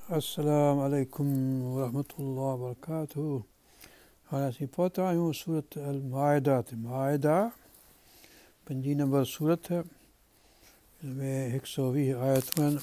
Assalamu alaikum wa rahmatullahi wa barakatuh. हाणे असीं पहुता आहियूं सूरत अल माइदा ते माइदा 5 नंबर सूरत हिन में 120 आयतूं आहिनि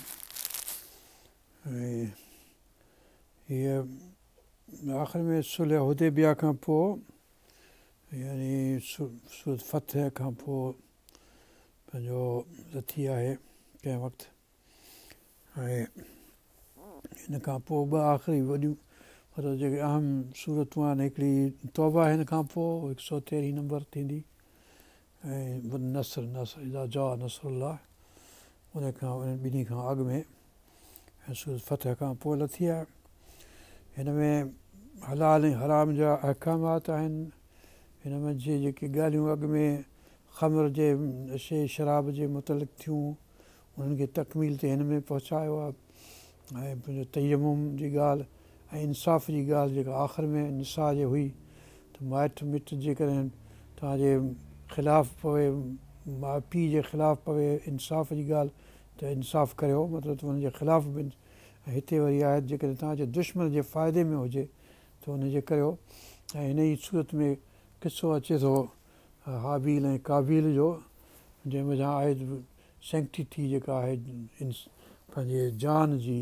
ऐं हीअ आख़िर में सुलह हुदैबिया खां पोइ यानी सूरत फतह खां पोइ पंहिंजो लथी आहे कंहिं वक़्तु ऐं हिन खां पोइ ॿ आख़िरी वॾियूं मतिलबु जेके अहम सूरतूं आहिनि हिकिड़ी तौबा हिन खां पोइ 113 नंबर थींदी ऐं नसर इज़ा जा नसरुल्लाह उन ॿिन्ही खां अॻु में ऐं सूरत फतह खां पोइ लथी आहे हिन में हलाल ऐं हराम जा अहकामात आहिनि हिन में जेके ॻाल्हियूं अॻु में ख़मर जे नशे शराब जे मुतलिक़ थियूं उन्हनि खे तकमील ते हिन में पहुचायो आहे ऐं पंहिंजो तयमुम जी ॻाल्हि ऐं इंसाफ़ जी ॻाल्हि जेका आख़िर में निसा जे हुई त माइट मिट जेकॾहिं तव्हांजे ख़िलाफ़ु पवे माउ पीउ जे ख़िलाफ़ु पवे इंसाफ़ जी ॻाल्हि त इंसाफ़ करियो मतिलबु त हुनजे ख़िलाफ़ु बि ऐं हिते वरी आहे जेकॾहिं तव्हांजे दुश्मन जे फ़ाइदे में हुजे त हुनजे करियो ऐं हिन ई सूरत में किसो अचे थो हाबील ऐं काबील जो जंहिं वजह आहे सैंक्टिटी जेका आहे पंहिंजे जान जी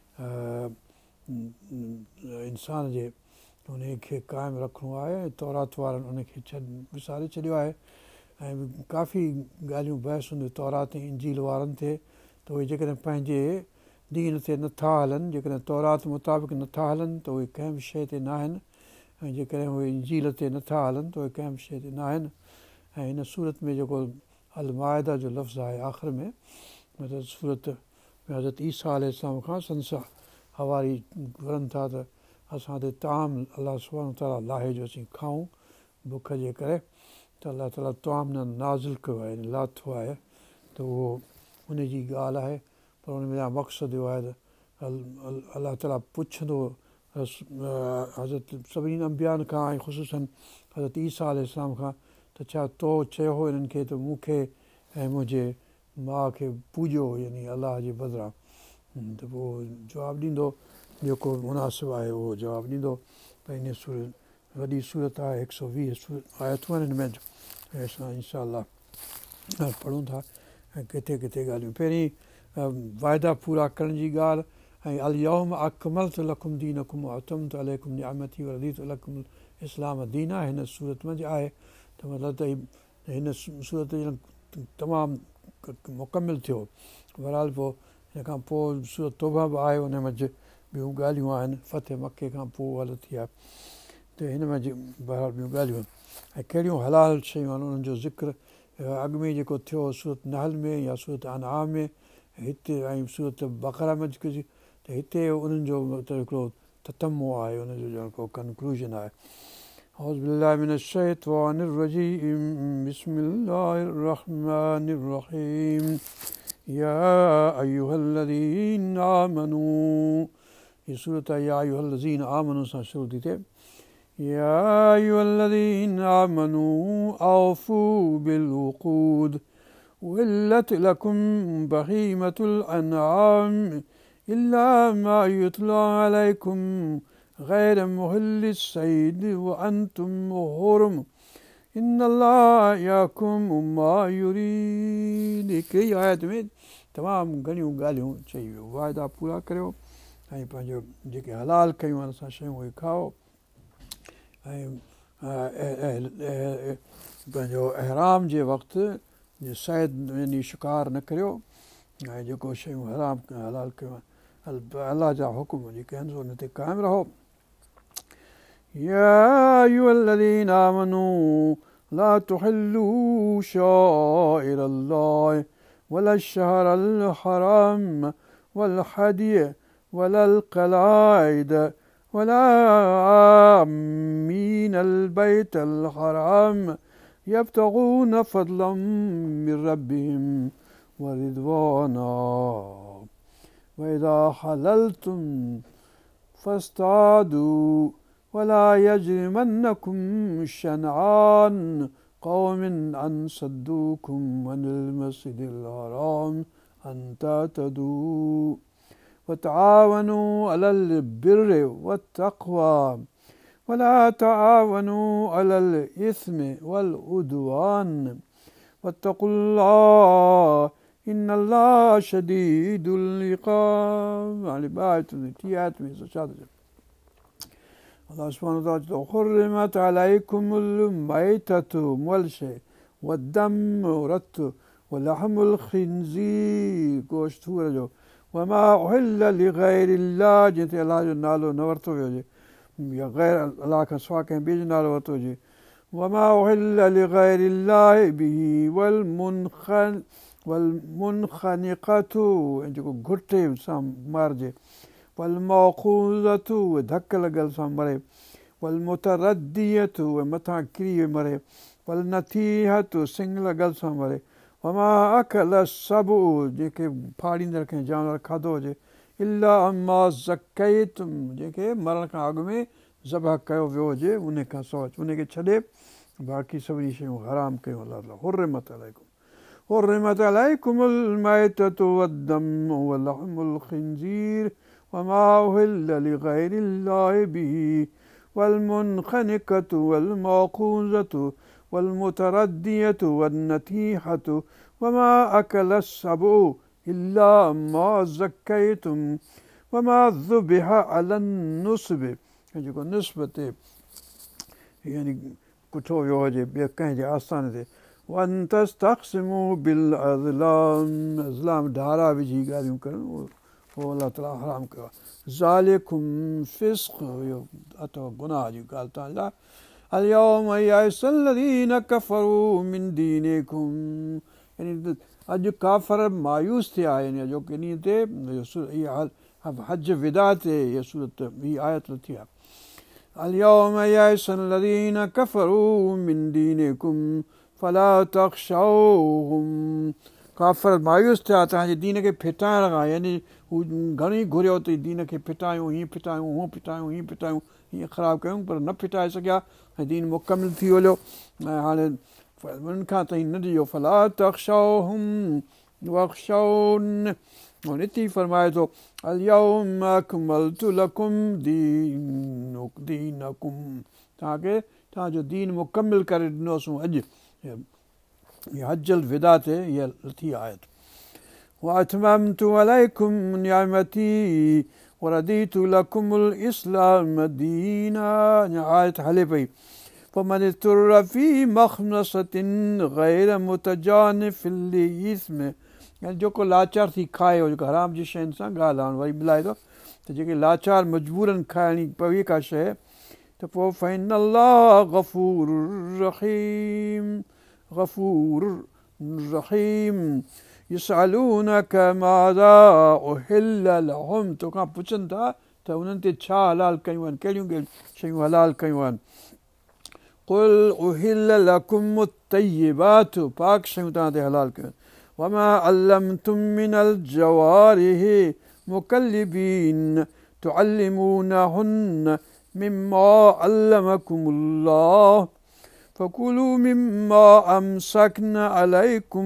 इंसान जे उन खे क़ाइमु रखिणो आहे ऐं तौरात वारनि उनखे विसारे छॾियो आहे ऐं काफ़ी ॻाल्हियूं बहस हूंदियूं तौरात ऐं इंजील वारनि ते त उहे जेकॾहिं पंहिंजे दीन ते नथा हलनि जेकॾहिं तौरात मुताबिक़ नथा हलनि त उहे कंहिं बि शइ ते न आहिनि ऐं जेकॾहिं उहे इंजील ते नथा हलनि त उहे कंहिं बि शइ ते न आहिनि ऐं हिन सूरत में जेको अल माइदा जो लफ़्ज़ु आहे आख़िर में मतिलबु सूरत में हज़रत ईसा अलैहिस्सलाम खां संसा हवारी घुरनि था त असां ते ताम अलाह सुब्हानहू ताला लाहे जो असीं खाऊं बुख जे करे त अलाह ताला ताम न नाज़िल कयो आहे लाथो आहे त उहो उनजी ॻाल्हि आहे पर उन में मक़सदु इहो आहे त अलाह ताला पुछंदो हज़रत सभिनी अंबियानि खां ऐं ख़ुशूसन हज़रत ईसा अलैहिस्सलाम खां त छा तो चयो हो हिननि खे त मूंखे ऐं मुंहिंजे माउ खे पूॼो यानी अलाह जे बदिरां त पोइ जवाबु ॾींदो जेको मुनासिबु आहे उहो जवाबु ॾींदो भई इन सूरत वॾी सूरत आहे 120 आयतूं आहिनि हिन में ऐं असां इंशा अलाह पढ़ूं था ऐं किथे किथे ॻाल्हियूं पहिरीं वाइदा पूरा करण जी ॻाल्हि ऐं अल यौम अकमलतु लकुम दीनकुम अतमतु अलैकुम निअमती वरदीतु लकुम इस्लाम दीन आहे हिन सूरत में आहे त मतिलबु त हिन सूरत तमामु मुकमिल थियो बहरहाल पोइ हिन खां पोइ सूरत तौबा बि आहे उन में ॿियूं ॻाल्हियूं आहिनि फतेह मके खां पोइ उहा लथी आहे त हिन में बहरहाल ॿियूं ॻाल्हियूं आहिनि ऐं कहिड़ियूं हलाल शयूं आहिनि उन्हनि जो ज़िक्र अॻु में जेको थियो सूरत नहल में या सूरत अनआम में हिते ऐं सूरत बक़रा में त हिते उन्हनि जो हिकिड़ो ततमो आहे उनजो जेको कंक्लूजन आहे औज़ु बिल्लाहि मिनश शैतानिर रजीम बिस्मिल्लाहिर रहमानिर रहीम या अय्युहल्लज़ीना आमनू ये सूरत या अय्युहल्लज़ीना आमनू सां शुरू थी थिए या अय्युहल्लज़ीना आमनू औफ़ू बिल उक़ूद उहिल्लत लकुम बहीमतुल अनआम इल्ला मा युतला अलैकुम गैर मुहिल्लिस सैद व अंतुम हुरुम इन्नल्लाह यहकुम मा युरीद हिकिड़ी आयत में तमामु घणियूं ॻाल्हियूं चई वियो वाइदा पूरा करियो ऐं पंहिंजो जेके हलाल कयूं आहिनि असां शयूं उहे खाओ ऐं पंहिंजो अहराम जे वक़्तु सैद यानी शिकार न करियो ऐं जेको शयूं हलाल कयूं आहिनि अलाह जा हुकुम जेके आहिनि उन ते क़ाइमु रहो या अय्युहल्लज़ीना आमनू ला तुहिल्लू शाइरल्लाह वला शहरल हराम वल हदिय वलल क़लाइद वला आमीनल बैतल हराम यब्तगून फज़लन मिन रब्बिहिम व रिज़वाना व इज़ा हलल्तुम फस्तादू वला यजरिमन्नकुम शनआन قوم أن صدوكم عن المسجد الحرام أن تعتدوا وتعاونوا على البر والتقوى ولا تعاونوا على الإثم والعدوان واتقوا الله إن الله شديد العقاب. हाणे ॿ आयतूं टी आयत में छा थो चए अल्लाह सुब्हानहु व तआला चए حرمت عليكم الميتة والشيء والدم والرت ولحم الخنزيर गोश्त सूअर जो وما أحل لغير الله जिते अलाह जो नालो न वरितो वियो हुजे या ग़ैर अलाह खां सवाइ कंहिं ॿिए जो नालो वरितो हुजे وما أحل لغير الله به والمنخنقة ऐं जेको घुटे सां मारिजे والموقوذة धक लॻल सां मरे والمتردية मथां किरी मरे والنطيحة सिंग लॻल सां मरे وما أكل السبع जेके फाड़ींदड़ कंहिं जानवर खाधो हुजे इला अमा ज़कैतुम जंहिंखे मरण खां अॻु में ज़बह कयो वियो हुजे उन खां सवाइ उनखे छॾे बाक़ी सभिनी शयूं हराम कयूं अलाह ताला حرمت عليكم الميتة والدم ولحم الخنزير وما أحل لغير الله به والمنخنقة والموقوذة والمتردية والنطيحة وما أكل السبع إلا ما زكيتم وما ذبح على النصب जेको निस्ब ते यानी कुठो वियो हुजे ॿिए कंहिंजे आस्थान ते वअन तस्तक़सिमू बिल-अज़लाम ढारा विझी ॻाल्हियूं करणु उहो अलाह ताला हराम कयो आहे ज़ालिकुम फ़िस्क़ इहो अथव गुनाह जी ॻाल्हि तव्हां लाइ اليوم يئس الذين كفروا من دينكم यानी अॼु काफ़र मायूस थिया यानी अॼोके ॾींहं ते हज विदा ते इहा सूरत हीअ आयत थी आहे اليوم يئس الذين كفروا من دينكم فلا تخشوهم काफ़र मायूस थिया तव्हांजे दीन खे फिटाइण खां यानी हू घणेई घुरियो अथई दीन खे फिटायूं हीअं फिटायूं हूअं फिटायूं हीअं फिटायूं हीअं ख़राबु कयूं पर न फिटाए सघिया ऐं दीन मुकमिल थी हलियो ऐं हाणे उन्हनि खां ताईं न ॾिजो फला तख़्शौहुम वख़्शौन हिते फरमाए थो اليوم أكملت لكم دينكم तव्हांखे तव्हांजो दीन मुकमिल करे ॾिनोसीं अॼु हजल विदा ते इहा थी आयत وأتممت عليكم نعمتي ورضيت لكم الإسلام دينا आयत हले पई فمن اضطر في مخمصة غير متجانف لإثم यानी जेको लाचार थी खाए जेको हराम जी शयुनि सां ॻाल्हि हाणे वरी मिलाए थो त जेके लाचार मजबूरनि खाइणी पवे का शइ त पोइ फ़इन अल्लाह गफ़ूर रहीम यसअलूनक माज़ा उहिल्ल लहुम तोखां पुछनि था त उन्हनि ते छा हलाल कयूं आहिनि कहिड़ियूं कहिड़ियूं शयूं हलाल कयूं आहिनि कुल उहिल्ल लकुम तय्यिबात पाक शयूं तव्हां ते हलाल कयूं आहिनि وما علمتم من الجوارح مكلبين تعلمونهن مما علمكم الله فكلوا مما أمسكن عليكم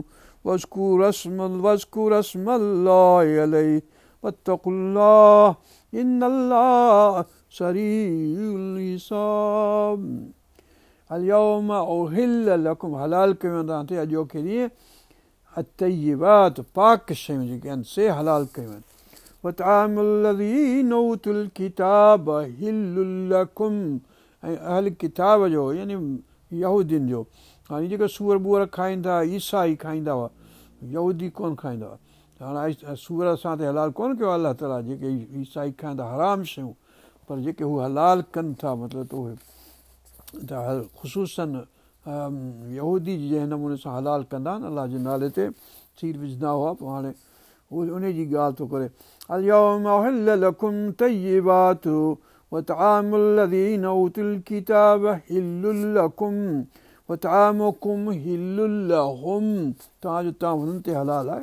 واذكروا اسم الله عليه واتقوا الله إن الله سريع الحساب اليوم أحل لكم हलाल कयूं तव्हां ते अॼोके ॾींहुं الطيبات पाक शयूं जेके आहिनि से हलाल कयूं आहिनि وطعام الذين أوتوا الكتاب حل لكم ऐं अहल किताब जो यानी यहूदियुनि जो हाणे जेके सूअर ॿूअर खाईंदा ईसाई खाईंदा हुआ यहूदी कोन खाईंदा हुआ त हाणे सूअर असां ते हलाल कोन कयो अलाह ताला जेके ईसाई खाईंदा हराम शयूं पर जेके हू हलाल कनि था मतिलबु त उहे त ख़ुशूसन यहूदी जंहिं नमूने सां हलाल कंदा आहिनि अलाह जे नाले ते सीर विझंदा हुआ पोइ हाणे उन जी ॻाल्हि थो करे اليوم أحل لكم طيبات وطعام الذين أوتوا الكتاب حل لكم وطعامكم حل لهم तव्हांजो तव्हां हुननि ते हलाल आहे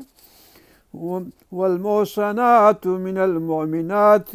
والمحصنات من المؤمنات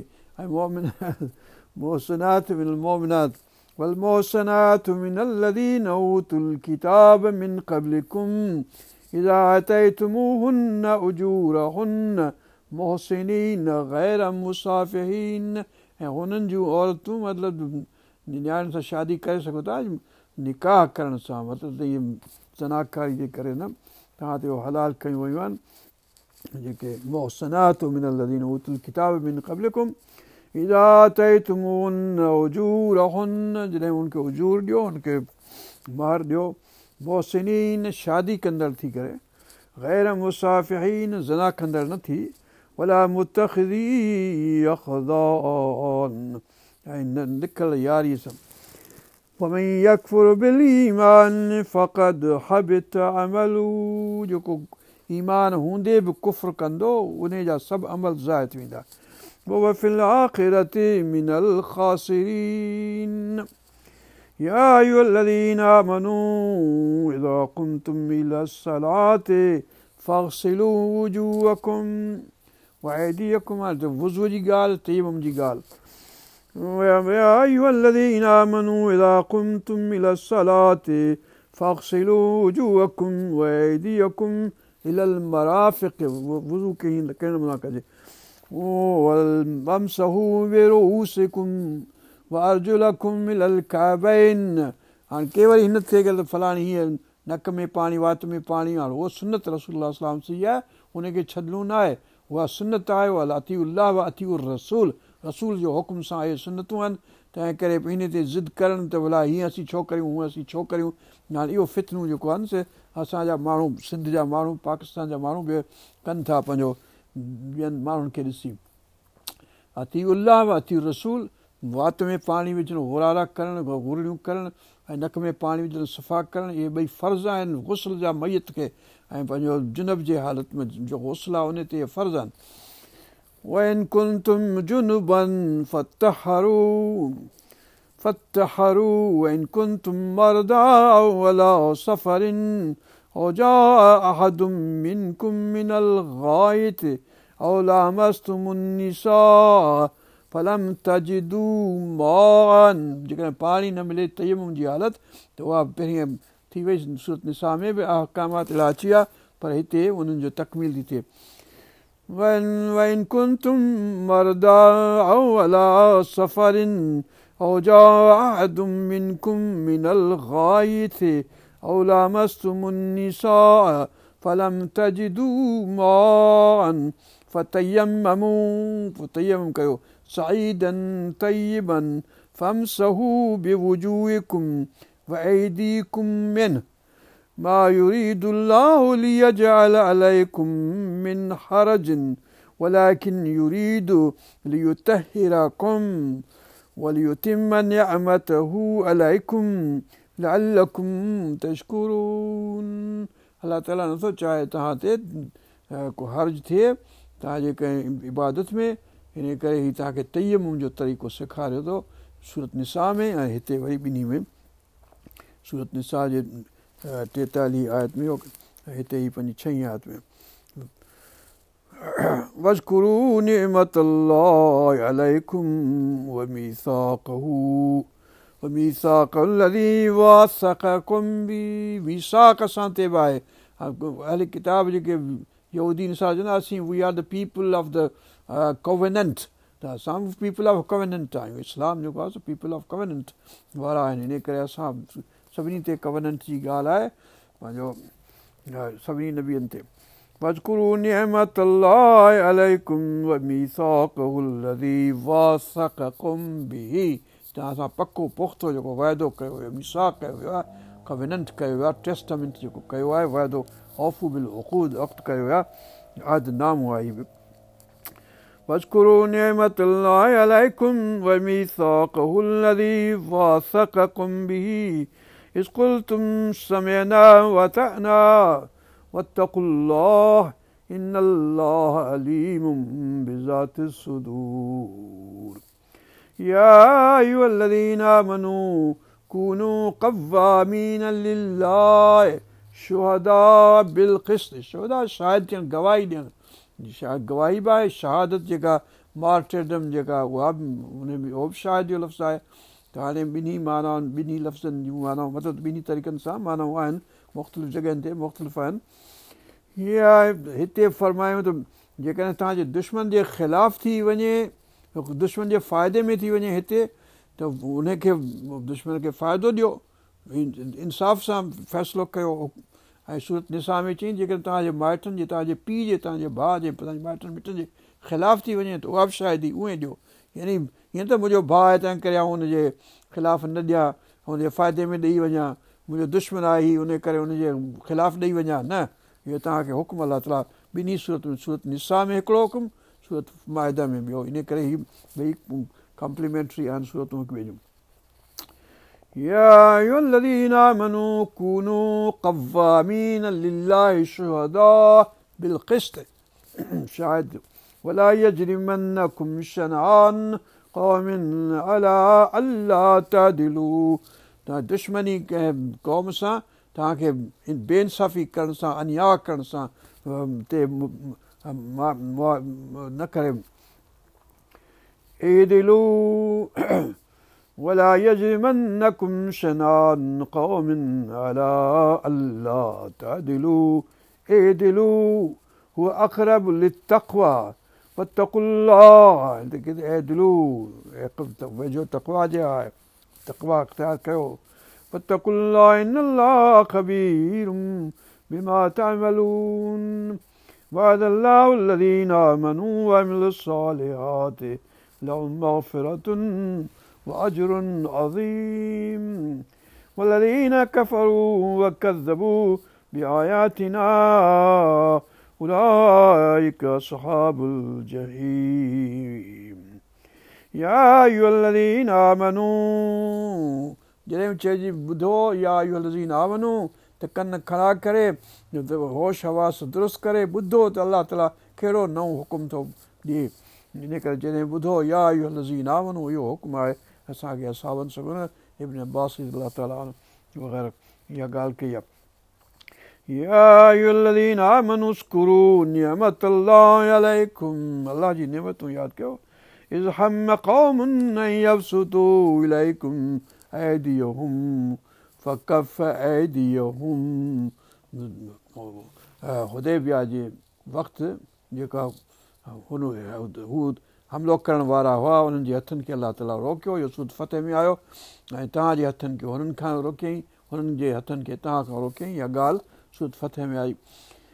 محصنات من المؤمنات والمحصنات من الذين أوتوا الكتاب من قبلكم إذا آتيتموهن أجورهن मुहसिनीन गैर मुसाफ़िहीन, ऐं हुननि जूं औरतूं मतिलबु नियाणियुनि सां शादी करे सघो था निकाह करण सां, मतिलबु त इहे ज़नाकारी जे करे न तव्हां ते हलाल कयूं वयूं आहिनि जेके मुहसनात मिनल लज़ीन उतुल किताब मिन क़ब्लिकुम इज़ा तयतुमून उजूरहुन, जॾहिं उनखे उजूर ॾियो, हुनखे महर ॾियो, मुहसिनीन शादी कंदड़ थी करे, गैर मुसाफ़िहीन ज़ना कंदड़ न थी, वला मुतख़िज़ी अख़दान, ऐं न निकल यारीअ सां। वमन यकफुर बिल ईमान फ़क़द हबित अमलू, जेको ईमान हूंदे बि कुफ़्र कंदो उन जा सभु अमल ज़ाया थी वेंदा। वहुव फ़िल आख़िरति मिनल ख़ासिरीन। या अय्युहल्लज़ीन आमनू इज़ा क़ुमतुम इलस्सलाति फ़ग़सिलू वुजूहकुम वअयदियकुम, हाणे वुज़ू जी ॻाल्हि, तयम्मुम जी ॻाल्हि। या अय्युहल्लज़ीन आमनू इज़ा क़ुमतुम इलस्सलाति फ़ग़सिलू वुजूहकुम वअयदियकुम इलल मराफ़िक़, वुज़ू कहिड़े नमूने कजे, वमसहू बिरुऊसिकुम वअरजुलकुम इलल कअबैन। हाणे के वरी हिन थिए त फलाणी हीअं नक में पाणी वात में पाणी, हाणे उहा सुनत रसूलुल्लाह सल्लल्लाहु अलैहि वसल्लम जी आहे, उनखे छॾिणो न आहे, उहा सुनत आहे। उहा अतीउल्लाह व अतीउर रसूल, रसूल जो हुकुम सां इहे सुनतूं आहिनि। तंहिं करे इन ते ज़िद करणु त भला हीअं असीं छो करियूं, हूअं असीं छो करियूं, हाणे इहो फितनूं जेको आहे न से असांजा माण्हू, सिंध जा माण्हू, पाकिस्तान जा माण्हू बि कनि था पंहिंजो ॿियनि माण्हुनि खे ॾिसी। अतीउल्लाह व अतीउर रसूल, वात में पाणी विझणु, हुरारा करणु, गुरड़ियूं करणु, ऐं नक में पाणी विझणु, सफ़ा करणु, इहे ॿई फ़र्ज़ आहिनि गुस्ल जा मयत खे, ऐं पंहिंजो जुनब जे हालत में जो गुस्ल आहे उन ते इहे फ़र्ज़ आहिनि। वइन कुंतुम जुनुबन फत्तहरू वइन कुंतुम मरदा अला सफरिन औ जाअ अहदुम मिनकुम मिनल गाइत औ लामस्तुमुन निसा फलम तजिदू माअन, जेकॾहिं पाणी न मिले तयम्मुम जी हालत त उहा पहिरीं थी वई सूरत निसा में बि अहकामात इलाही अची विया, पर हिते उन्हनि जो तकमील थी थिए। वइन कुंतुम मरदा अला सफरिन औ जाअ अहदुम मिनकुम मिनल गाइत औ लामस्तुमुन निसा फलम तजिदू माअन फतयम्ममू, तयम्मुम कयो, सईदन तय्यिबन फमसहू बिवुजूहिकुम वअयदीकुम मिन्हु मा युरीदुल्लाहु लियजअल अलैकुम मिन हरजिन वलाकिन युरीदु लियुतहिरकुम वलियुतिम्म निअमतहू अलैकुम लअल्लकुम तशकुरून। अल्लाह ताला नथो चाहे तव्हां ते को हर्ज थिए तव्हांजे कंहिं इबादत में, इन करे हीउ तव्हांखे तयम्मुम जो तरीक़ो सेखारियो थो सूरत निसा में, ऐं हिते वरी ॿिन्ही में, सूरत निसा जे 43 आयत में, हिते ई 6 आयत में। वज़कुरू निअमतल्लाहि अलैकुम व मीसाक़हू वमीसाक़ल्लज़ी वासक़कुम बि, मीसाक़ सां ते बि आहे। अहले किताब जेके यहूदी नसारा चवंदा असीं we are the people of the covenant, त असां बि पीपल ऑफ कोवेनेंट आहियूं। इस्लाम जेको आहे पीपल ऑफ कोवेनेंट वारा आहिनि, इन करे असां सभिनी ते कोवेनेंट जी ॻाल्हि आहे पंहिंजो सभिनी नबियनि ते। वज़कुरू निअमतल्लाहि अलैकुम व मीसाक़हुल्लज़ी वासक़कुम बिही, तव्हां सां पको पुख़्तो जेको वाइदो कयो वियो, मिसाक़ कयो वियो आहे, कोवेनेंट कयो वियो आहे, टेस्टामेंट जेको कयो आहे, वाइदो औफ़ू बिल उक़ूद वक़्तु कयो वियो आहे, अहदनामो आहे हीउ बि। वज़कुरू निअमतल्लाहि अलैकुम व मीसाक़हुल्लज़ी वासक़कुम बिही इज़ क़ुल्तुम समिअना व अतअना वत्तक़ुल्लाह इन्नल्लाह अलीमुम बिज़ातिस सुदूर। या अय्युहल्लज़ीन आमनू कूनू क़व्वामीन लिल्लाहि शुहदा बिल क़िस्त, शुहदा शाहिद थियणु, गवाही ॾियणु, गवाही बि आहे, शहादत जेका मार्टरडम जेका उहा बि उन में उहो बि शाहिद जो लफ़्ज़ आहे। त हाणे ॿिन्ही मानाउनि, ॿिन्ही लफ़्ज़नि जूं मानाऊं मतिलबु ॿिन्ही तरीक़नि सां मानाऊं आहिनि, मुख़्तलिफ़ जॻहियुनि ते मुख़्तलिफ़ आहिनि। हीअ आहे हिते फ़रमायूं त जेकॾहिं तव्हांजे दुश्मन जे ख़िलाफ़ु थी वञे, दुश्मन जे फ़ाइदे में थी वञे हिते, त उनखे दुश्मन खे फ़ाइदो ॾियो, इंसाफ़ सां फ़ैसिलो कयो। ऐं सूरत निसा में चई जेकॾहिं तव्हांजे माइटनि जे, तव्हांजे पीउ जे, तव्हांजे भाउ जे, तव्हांजे माइटनि मिटनि जे ख़िलाफ़ु थी वञे त उहा बि शायदि उहे ॾियो। यानी हीअं त मुंहिंजो भाउ आहे तंहिं करे आउं हुनजे ख़िलाफ़ु न ॾियां, हुनजे फ़ाइदे में ॾेई वञा, मुंहिंजो दुश्मन आहे ही, उन करे हुनजे ख़िलाफ़ु ॾेई वञा, न। इहो तव्हांखे हुकुम अलाह ताला ॿिन्ही सूरत में, सूरत निसा में हिकिड़ो हुकुम, सूरत माइदा में ॿियो। इन करे ही ॿई कॉम्प्लीमेंट्री आहिनि सूरतूं हिकु ॿिए जूं। يا أيها الذين آمنوا كونوا قوامين لله شهداء بالقسط شاهد ولا يجرمنكم شنآن قوم على ألا تعدلوا. तव्हां दुश्मनी कंहिं क़ौम सां तव्हांखे बेइंसाफ़ी करण सां, अन्याय करण सां ते न करे। اعدلوا ولا يجرمنكم شنآن قوم على ألا تعدلوا اعدلوا هو أقرب للتقوى واتقوا الله. اعدلوا वेझो तक़वा जे आहे, तक़वा अख़्तियार कयो। واتقوا الله إن الله خبير بما تعملون. وعد الله الذين آمنوا وعملوا الصالحات لهم مغفرة وأجر عظيم. والذين كفروا وكذبوا بآياتنا أولئك أصحاب الجحيم. يا أيها الذين آمنوا जॾहिं चइजे ॿुधो या अयूह लज़ीन आमनू त कन खड़ा करे, होश हवास दुरुस्त करे ॿुधो त अलाह ताला कहिड़ो नओं हुकुम थो ॾिए। इन करे जॾहिं ॿुधो या अयूह लज़ीन आमनू, इहो हुकुम आहे असांखे असाबनि सगुन इब्न अब्बास अल्लाह ताला वग़ैरह इहा ॻाल्हि कई आहे। या अय्युहल्लज़ीन आमनू उज़्कुरू निअमतल्लाहि अलैकुम, अलाह जी नेमतूं यादि कयो। इज़ हम्म क़ौमुन अन यबसुतू इलैकुम ऐदियहुम फकफ़ ऐदियहुम। हुदैबिया जे वक़्तु जेका हू हमिलो करण वारा हुआ, उन्हनि जे हथनि खे अलाह ताला रोकियो। इहो सूरत फतह में आयो। ऐं तव्हांजे हथनि खे हुननि खां रोकियईं, हुननि जे हथनि खे तव्हां खां रोकियईं। इहा ॻाल्हि सूरत फतह में आई।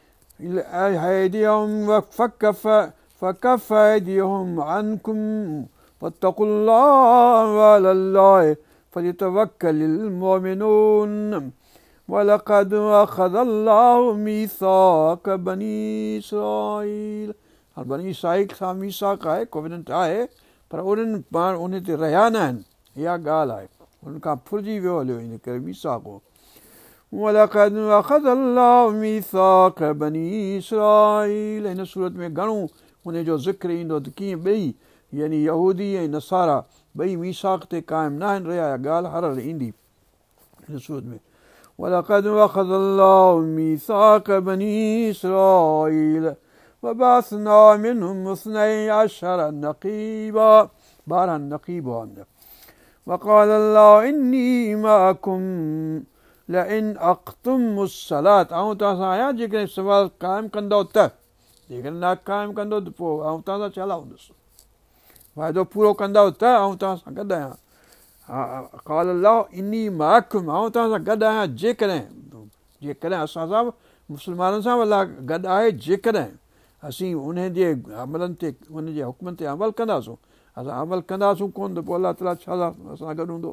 فكف أيديهم عنكم واتقوا الله وعلى الله فليتوكل المؤمنون. ولقد أخذ الله ميثاق بني إسرائيل. बनी इसराईल सां मीसाक आहे, कोवेनेंट आहे, पर उन्हनि पाण उन ते रहिया न आहिनि। इहा ॻाल्हि आहे, उन्हनि खां फुरिजी वियो हलियो, इन करे मीसाक हो। वलक़द अख़ज़ अल्लाहु मीसाक बनी इसराईल। हिन सूरत में घणो उनजो ज़िक्र ईंदो त कीअं ॿई, यानी यहूदी ऐं नसारा ॿई मीसाक ते क़ाइमु न आहिनि रहिया। इहा ॻाल्हि हर हर ईंदी हिन सूरत में। वलक़द अख़ज़ अल्लाहु मीसाक बनी इसराईल وبعثنا منهم 12 نقيبا 12 नक़ीब हुआ। وقال الله إني معكم لئن أقمتم الصلاة. आऊं तव्हां सां आहियां जेकॾहिं सवाल क़ाइमु कंदो त, जेकॾहिं न क़ाइमु कंदो त पोइ आऊं तव्हां सां छा हूंदुसि। वाइदो पूरो कंदो त आऊं तव्हां सां गॾु आहियां। قال الله إني معكم, आऊं तव्हां सां गॾु आहियां जेकॾहिं असां सां मुस्लमाननि सां अलाह गॾु आहे, जेकॾहिं असीं उन जे अमलनि ते, उन जे हुकमनि ते अमल कंदासूं। असां अमल कंदासूं कोन त पोइ अलाह ताला छा असां गॾु हूंदो।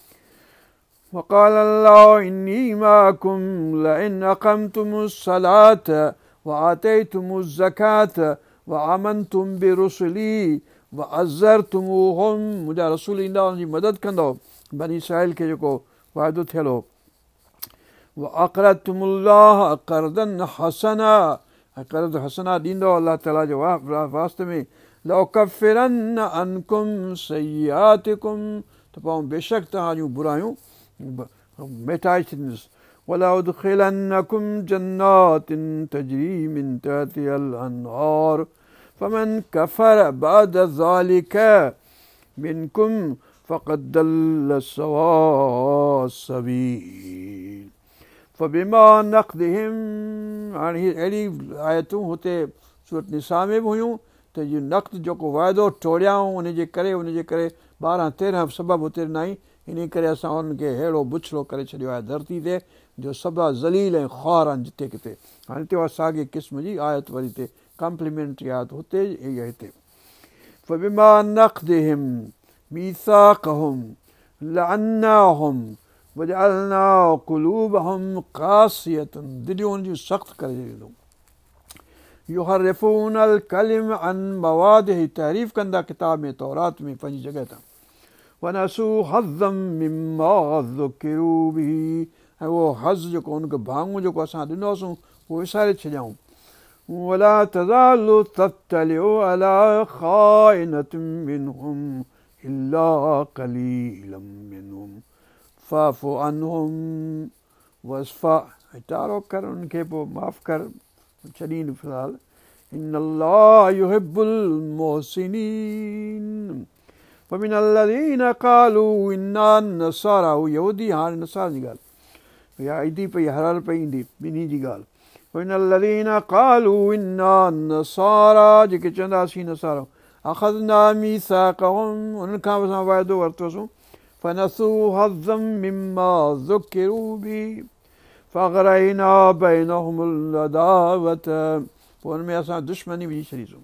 وقال الله إني معكم لئن أقمتم الصلاة وآتيتم الزكاة وآمنتم برسلي وعزرتموهم. मुंहिंजा रसूल ईंदा, उनजी मदद कंदो। बनी इसराईल खे जेको वाइदो थियल हो। وأقرضتم الله قرضا حسنا, ऐं कर्ज़ हसना ॾींदो अलाह ताला जे वास्ते में। लौकफ़िरन अनकुम सय्यातिकुम, त पोइ बेशक तव्हां जूं बुरायूं मिटाए छॾींदुसि। वलउदखिलन्नकुम जन्नातिन तजरी मिन तहतिहल अनहार फमन कफर बाद ज़ालिक मिनकुम फ़क़द दल्ल सवाअ सबील। फबिमा नक़दिहिम, हाणे अहिड़ी आयतूं हुते सूरत निसा में बि हुयूं त इहो नक़्द जेको वाइदो टोड़ियाऊं उनजे करे 12-13 सबब हुते ॾिनई। इन करे असां उन्हनि खे अहिड़ो बुछड़ो करे छॾियो आहे धरती ते जो सभा ज़लील ऐं ख़्वार आहिनि जिते किथे। हाणे हिते उहा साॻे क़िस्म जी आयत वरी हिते कॉम्प्लीमेंट्री आयत हुते इहा हिते فبما نقضهم ميثاقهم لعناهم وجعلنا قلوبهم قاسية दिलियूं जूं सख़्त करे छॾींदो। युहर्रिफून الكلم عن مواضعه तारीफ़ कंदा किताब में तौरात में पंहिंजी जॻह तां। ونسوا حظا مما ذكروا به ऐं उहो हज़ जेको हुनखे भाङो जेको असां ॾिनोसीं उहो विसारे छॾियऊं। ولا تزال تطلع على خائنة منهم إلا قليلا منهم فاعف عنهم واصفح तारो कर उन्हनि खे पोइ माफ़ कर छॾीनि फ़िलहाल। إن الله يحب المحسنين ومن الذين قالوا إنا النصارى यहूदी हाणे नसारा जी ॻाल्हि या ईंदी पई हर पई ईंदी ॿिन्ही जी ॻाल्हि। وإن الذين قالوا إنا النصارى जेके चवंदासीं नसारो أخذنا ميثاقهم उन्हनि खां असां वाइदो वरितोसीं فنسوا حظا مما ذكروا به فأغرينا بينهم العداوة पोइ हुन में असां दुश्मनी विझी छॾीसीं।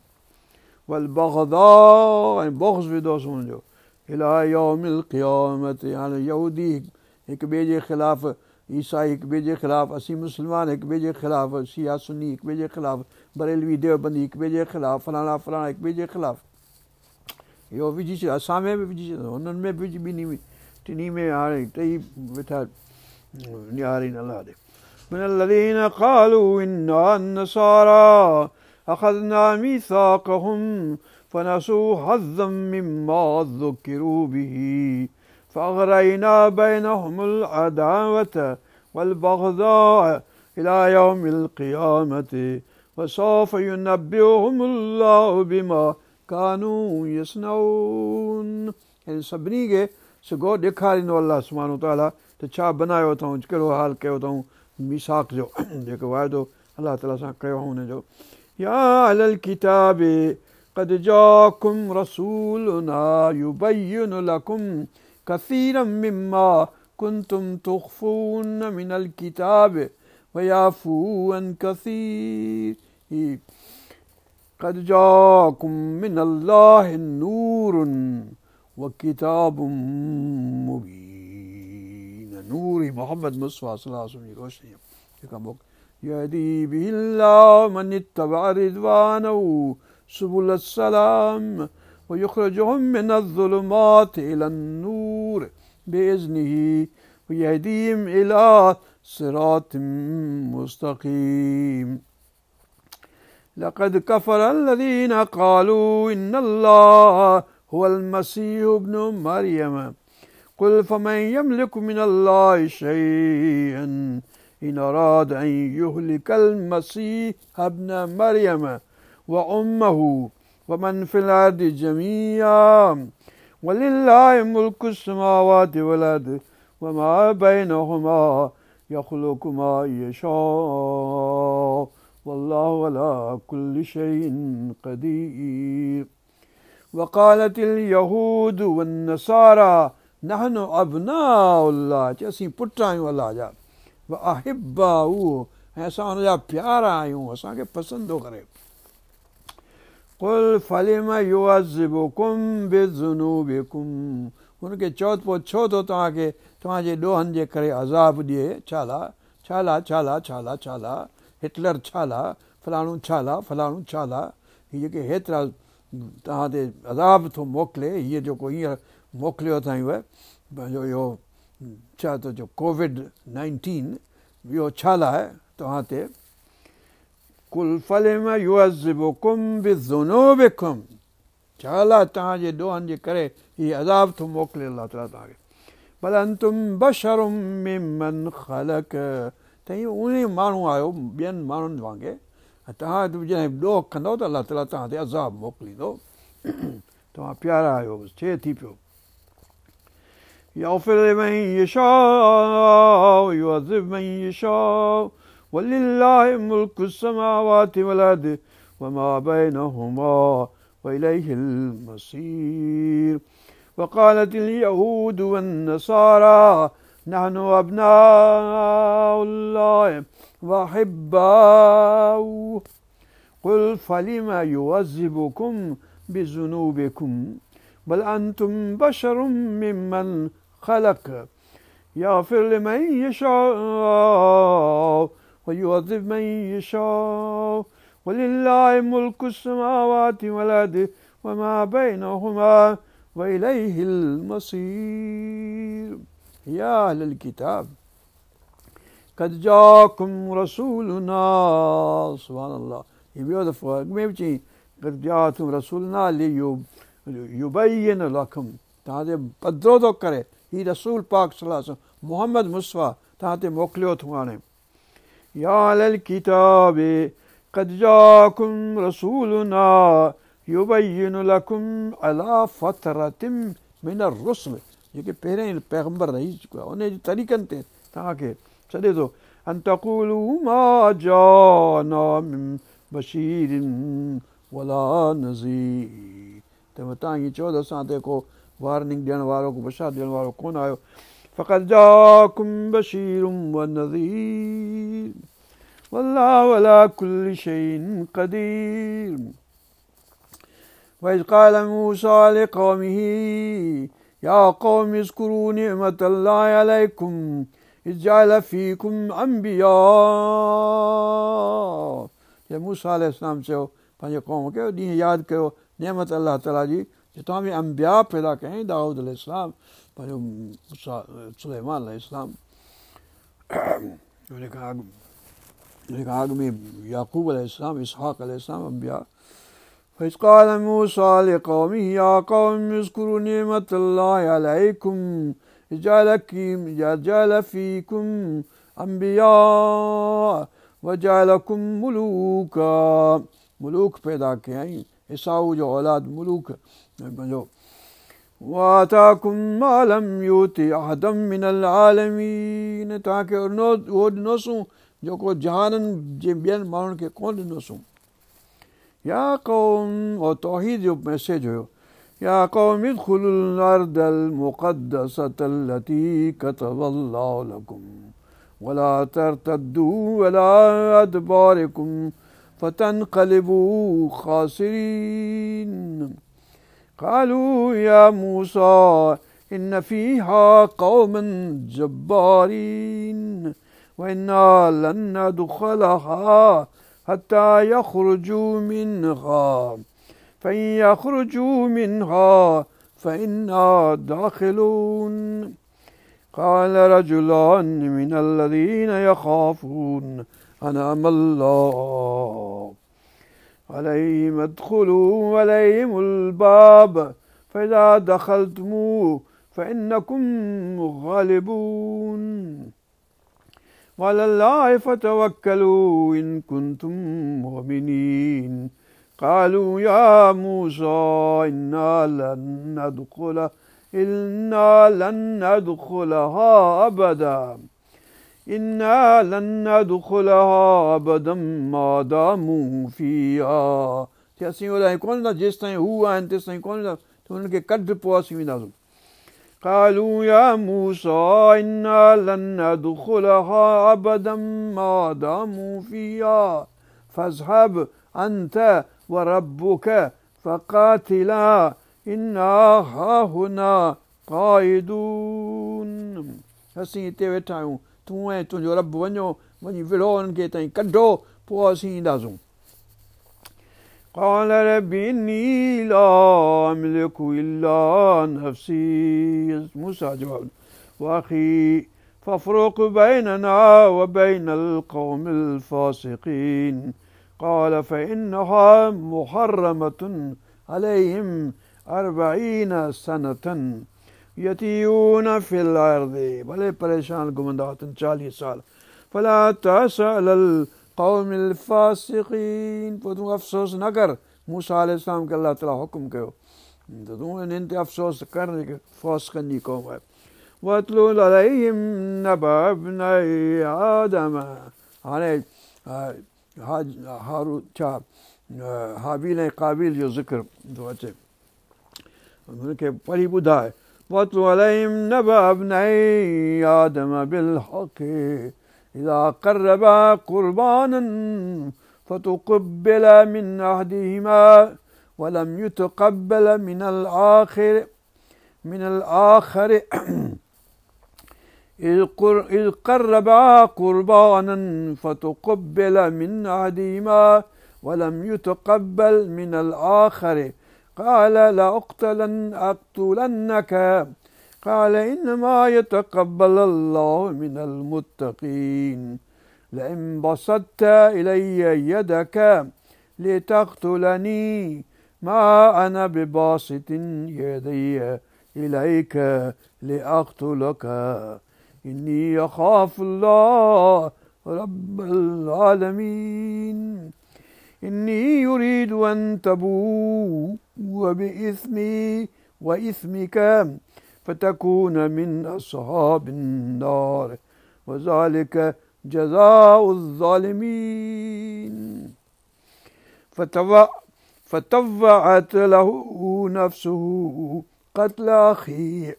والبغضاء ऐं बुग़्ज़ विधोसीं हुनजो إلى يوم القيامة हाणे यहूदी हिक ॿिए जे ख़िलाफ़ ईसाई हिक ॿिए जे ख़िलाफ़ असीं मुस्लमान हिक ॿिए जे ख़िलाफ़ शिया सुन्नी हिक ॿिए जे ख़िलाफ़ बरेलवी देवबंदी हिक ॿिए जे ख़िलाफ़ फलाणा हिक ॿिए जे ख़िलाफ़ इहो विझी छॾियो। असां में बि विझी छॾियो हुननि में बि विझी ॿिन्ही में टिनी में हाणे टई वेठा निहारीनि अलाह ॾे। من الذين قالوا إنا النصارى أخذنا ميثاقهم فنسوا حظا مما ذكروا به فأغرينا بينهم العداوة والبغضاء إلى يوم القيامة وسوف ينبئهم الله بما كانوا يصنعون। सभिनी खे सिगो ॾेखारींदो अलाह सुब्हानो तआला त छा बनायो अथऊं कहिड़ो हाल कयो अथऊं मीसाक जो जेको वाइदो अलाह ताला सां कयो हुनजो। या अहलल किताब قد جاءكم رسولنا يبين لكم كثيرا مما كنتم تخفون من الكتاب ويعفو عن كثير قد جاءكم من الله نور وكتاب مبين نور محمد मुस्तफ़ा सल्लल्लाहु अलैहि वसल्लम जी रोशनी जेका يهدي به الله من اتبع رضوانه سبل السلام ويخرجهم من الظلمات إلى النور بإذنه ويهديهم إلى صراط مستقيم لقد كفر الذين قالوا إن الله هو المسيح ابن مريم قل فمن يملك من الله شيئا إن أراد أن يهلك المسيح ابن مريم وأمه ومن في الأرض جميعا ولله ملك السماوات والأرض وما بينهما يخلق ما يشاء والله على كل شيء قدير وقالت اليهود والنصارى نحن أبناء الله असीं पुट आहियूं अलाह जा وأحباؤه ऐं असां हुनजा प्यारा आहियूं असांखे पसंदि थो करे। قل فلم يعذبكم بذنوبكم हुनखे चओ पोइ छो थो तव्हांखे तव्हांजे ॾोहनि जे करे अज़ाब ॾिए छाला छाला छाला छाला छाला हिटलर छाला फलाणो छाला फलाणो छाला हीअ जेके हेतिरा तव्हां ते अज़ाब थो मोकिले हीअ जेको हींअर मोकिलियो अथई पंहिंजो इहो छा थो चओ COVID-19 इहो छाला आहे तव्हां ते कुल फलिम युअज़िबुकुम बिज़ुनूबिकुम छाला तव्हांजे ॾोहनि जे करे हीअ अज़ाब थो मोकिले अलाह ताला तव्हांखे बल अंतुम बशरुम मिमन ख़लक त इहो उन माण्हू आहियो ॿियनि माण्हुनि वांगुरु तव्हां जॾहिं ॾोह कंदव त अलाह ताला तव्हां ते अज़ाब मोकिलींदो तव्हां प्यारा आहियो थिए थी पियो। يغفر لمن يشاء ويعذب من يشاء ولله ملك السماوات والأرض وما بينهما وإليه المصير. وقالت اليهود والنصارى نحن أبناء الله وأحباؤه قل فلم يعذبكم بذنوبكم بل أنتم بشر ممن خلق يغفر لمن يشاء ويعذب من يشاء ولله ملك السماوات والأرض وما بينهما وإليه المصير. يا أهل الكتاب قد جاءكم رسولنا سبحان الله. ये ॿियो दफ़ो अॻ में बि चई قد جاءكم رسولنا ليبين لكم तव्हांजे पधिरो थो करे हीउ रसूल पाक सल्लल्लाहु अलैहि वसल्लम मोहम्मद मुस्तफ़ा तव्हां ते मोकिलियो थो हाणे. या अहल किताब قد جاءكم رسولنا يبين لكم على فترة من الرسل जेके पहिरें पैगंबर रही चुका उन जे तरीक़नि ते तव्हांखे छॾे थो अन तक़ूलू मा जाना मिन बशीरिन वला नज़ीर त तव्हां हीअं चओ त असां ते को वार्निंग ॾियण वारो को बशारत ॾियण वारो कोन आयो. फ़क़द जाकुम बशीरुम व नज़ीर वल्लाहु अला कुल्लि शैइन क़दीर. वइज़ क़ाल मूसा लिक़ौमिही या क़ौम इज़्कुरू निअमतल्लाहि अलैकुम इज़ जअल फ़ीकुम अंबिया. मूसा अलैहिस्सलाम चयो पंहिंजे क़ौम खे ॾींहुं यादि कयो नेमत अलाह ताला जी जो तव्हां बि अंबिया पैदा कयईं दाऊद अलैहिस्सलाम पंहिंजो सुलेमान अलैहिस्सलाम उन खां अॻु में याक़ूब अलैहिस्सलाम इसहाक़ अलैहिस्सलाम अंबिया. فإذ قال موسى لقومه يا قوم اذكروا نعمة الله عليكم إذ جعل فيكم أنبياء وجعلكم ملوكا ملوك पैदा कयईं ईसाऊ जो औलाद मुलूक पंहिंजो وآتاكم ما لم يؤت أحدا من العالمين तव्हांखे उहो ॾिनोसूं जेको जहाननि जे ॿियनि माण्हुनि खे कोन ॾिनोसूं. या क़ौम और तौहीद जो मैसेज हुयो या क़ौम इदखुलुल अर्दल मुक़द्दसतल लती कतबल्लाहु लकुम वला तर्तद्दू अला अदबारिकुम फतनक़लिबू ख़ासिरीन. क़ालू या मूसा इन्न फ़ीहा क़ौमन जब्बारीन व इन्ना लन नदख़लहा حتى يخرجوا منها فإن يخرجوا منها فإنا داخلون. قال رجلان من الذين يخافون أنعم الله عليهم ادخلوا عليهم الباب فإذا دخلتموه فإنكم غالبون وعلى الله فتوكلوا إن كنتم مؤمنين. قالوا يا موسى إنا لن ندخلها أبدا ما داموا فيها. असीं होॾां कोन ईंदा जेसि ताईं हू आहिनि तेसि ताईं कोन ईंदा त हुननि खे कढ पोइ असीं वेंदासीं. قالوا يا موسى إنا لن ندخلها أبدا ما داموا فيها فاذهب أنت وربك فقاتلا إنا هاهنا قاعدون. असीं हिते वेठा आहियूं तूं ऐं तुंहिंजो रब वञो वञी विढ़ो हुननि खे ताईं कढो पोइ असीं ईंदासूं. قال رب إني لا أملك إلا نفسي موسى جواب وأخي فافرق بيننا وبين القوم الفاسقين. قال فإنها محرمة عليهم 40 سنة يتيهون في الأرض भले परेशान घुमंदा 40 साल. فلا تأس على القوم الفاسقين. पोइ तूं अफ़सोस न कर मूसा अलैहिस्सलाम खे अलाह ताला हुकुम कयो त तूं हिननि ते अफ़सोस कर जेके फ़ासिक़नि जी क़ौम आहे. वतलू अलैहिम नबअ इब्नई आदम. हाणे हारू छा हाबील ऐं क़ाबिल जो ज़िक्र थो अचे, हुनखे पढ़ी ॿुधाए। وَاتْلُ عَلَيْهِمْ نَبَأَ ابْنَيْ آدَمَ بِالْحَقِّ إِذَا قَرَّبَا قُرْبَانًا فَتُقُبِّلَ مِنْ أَحَدِهِمَا وَلَمْ يُتَقَبَّلْ من الآخر إذ قربا قربانا فتقبل من أحدهما ولم يتقبل من الآخر قال لأقتلنك قال إنما يتقبل الله من المتقين لئن بسطت إلي يدك لتقتلني ما أنا بباسط يدي إليك لأقتلك إني أخاف الله رب العالمين إني يريد أن تبوء بإثمي وإثمك فتكون من أصحاب النار وذلك جزاء الظالمين. فطوعت له نفسه قتل أخيه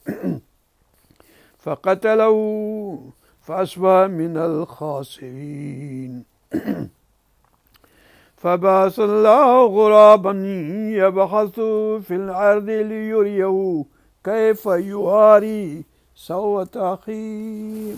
فقتله فأصبح من الخاسرين. فبعث الله غرابا يبحث في الأرض ليريه كيف يواري سوءة أخيه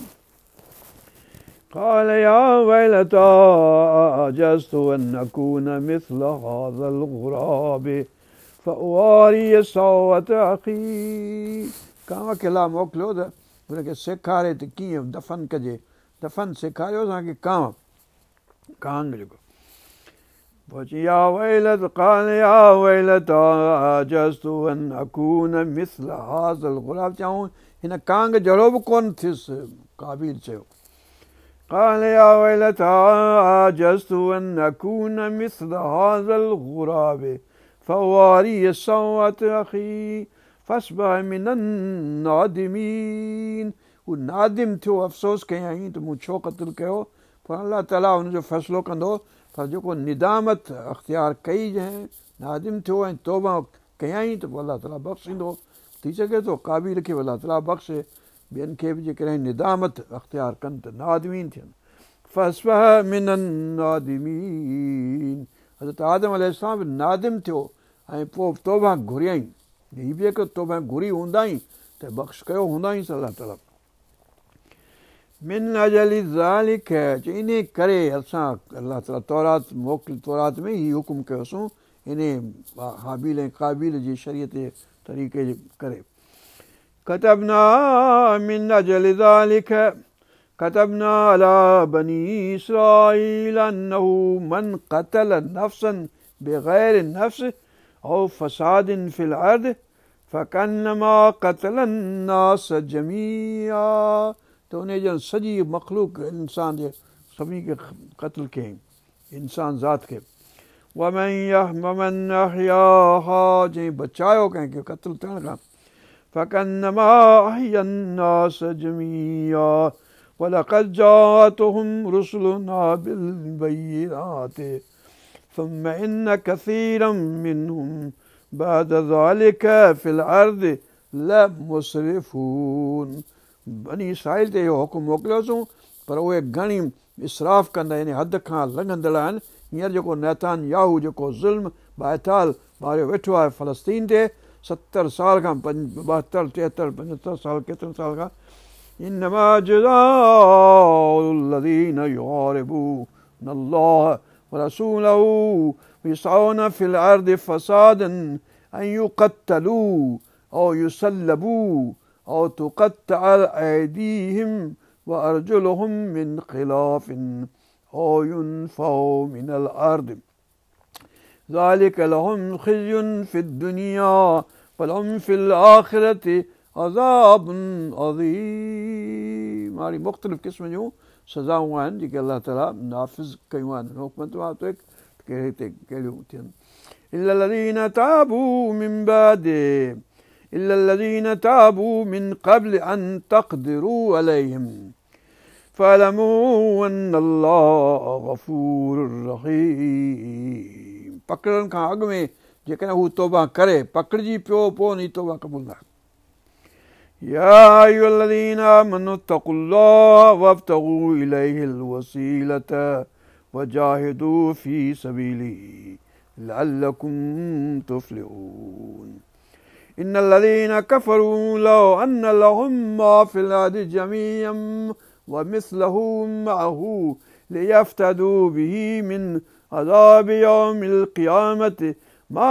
قال يا ويلتى أعجزت أن أكون مثل هذا الغراب فأواري سوءة أخي. कांव खे ला मोकिलियो त हुनखे सेखारे त कीअं दफ़न कजे, दफ़न सेखारियो असांखे कांग जेको। पोइ चई या वैलत قال يا ويلتى أعجزت أن أكون مثل هذا الغراب, चऊं हिन कांग जहिड़ो बि कोन थियुसि, क़ाबिल चयो। قال يا ويلتى أعجزت أن أكون مثل هذا الغراب فأواري سوءة أخي فأصبح من النادمين. हू नादिम थियो, अफ़सोस कयईं त मूं छो क़त्ल कयो, पर अलाह ताला हुनजो फ़ैसिलो कंदो। पर जेको निदामत अख़्तियार कई जंहिं, नादिम थियो ऐं तौबा कयईं त पोइ अलाह ताला बख़्शींदो। थी सघे थो क़ाबिल खे अलाह ताला बख़्शे, ॿियनि खे बि जेकॾहिं निदामत अख़्तियार कनि त नादिमीन थियनि। फअस्बह मिन अन्नादिमीन, हज़रत आदम अलैहिस्सलाम बि नादिम थियो ऐं पोइ तौबा घुरियईं। हीअ बि हिकु तौबा घुरी हूंदाई त बख़्श कयो हूंदाईंसि अलाह ताला। मिन अजलि ज़ालिक, इन करे असां अलाह ताला तौरात में ही हुकुम कयोसीं इन हाबील ऐं क़ाबिल जी शरीयत जे तरीक़े जे करे। कतबना मिन अजलि ज़ालिक कतबना अला बनी इस्राईल अन्नहु मन क़तल नफ़्सन बिग़ैर नफ़्स औ फ़सादिन फ़िल अर्द फ़कन्नमा क़तल अन्नास जमीआ, त उन ॼण सॼी मख़लूक इंसान जे सभिनी खे क़त्ल कयईं, इंसान ज़ात खे। वमन अहयाहा, जंहिं बचायो कंहिंखे क़त्ल थियण खां, फ़कन्नमा अहया अन्नास जमीआ वलक़द जाअतहुम रुसुलुना बिलबय्यिनात ثم إن كثيرا منهم بعد ذلك في الأرض لمسرفون. बनी इसराईल ते इहो हुकुम मोकिलियोसीं, पर उहे घणी इसराफ़ कंदा आहिनि, हद खां लंघंदड़ आहिनि। हींअर जेको नेतान याहू जेको ज़ुल्म बाएताल मारियो वेठो आहे फ़लस्तीन ते 70 साल खां 72, 73, 75 साल केतिरनि साल खां। इन्नमा जज़ाउल्लज़ीन युहारिबून अल्लाह वरसूलहू वयसअून फ़िल अर्द फ़सादन अन युक़त्तलू औ युसल्लबू औ तुक़त्तअ अयदीहिम वअरजुलुहुम मिन ख़िलाफ़िन औ युनफ़ऊ मिनल अर्द ज़ालिक लहुम ख़िज़्युन फ़िद्दुनिया वलहुम फ़िल आख़िरति अज़ाबुन अज़ीम। हाणे मुख़्तलिफ़ क़िस्म जूं सज़ाऊं आहिनि जेके अलाह ताला नाफ़िज़ कयूं आहिनि हुकूमत मुताबिक़, कहिड़े ते कहिड़ियूं थियनि। इल्लल्लज़ीन ताबू मिन बाद إلا الذين تابوا من قبل أن تقدروا عليهم فَاعْلَمُوا أَنَّ اللَّهَ غَفُورٌ रहीम। पकड़ण खां अॻु में जेकॾहिं हू तौबा करे, पकड़िजी पियो, पोइ उन जी तौबा क़बूल न। या अय्युहल्लज़ीन आमनू तक़ुल्लाह वब्तगू इलैहिल वसीलत वजाहिदू फी सबीलिही लअल्लकुम तुफ्लिहून। इन्नल्लज़ीन कफ़रू लौ अन्न लहुम मा फिल अर्दि जमीअन वमिस्लहु मअहू लियफ्तदू बिही मिन अज़ाबि यौमिल क़ियामति मा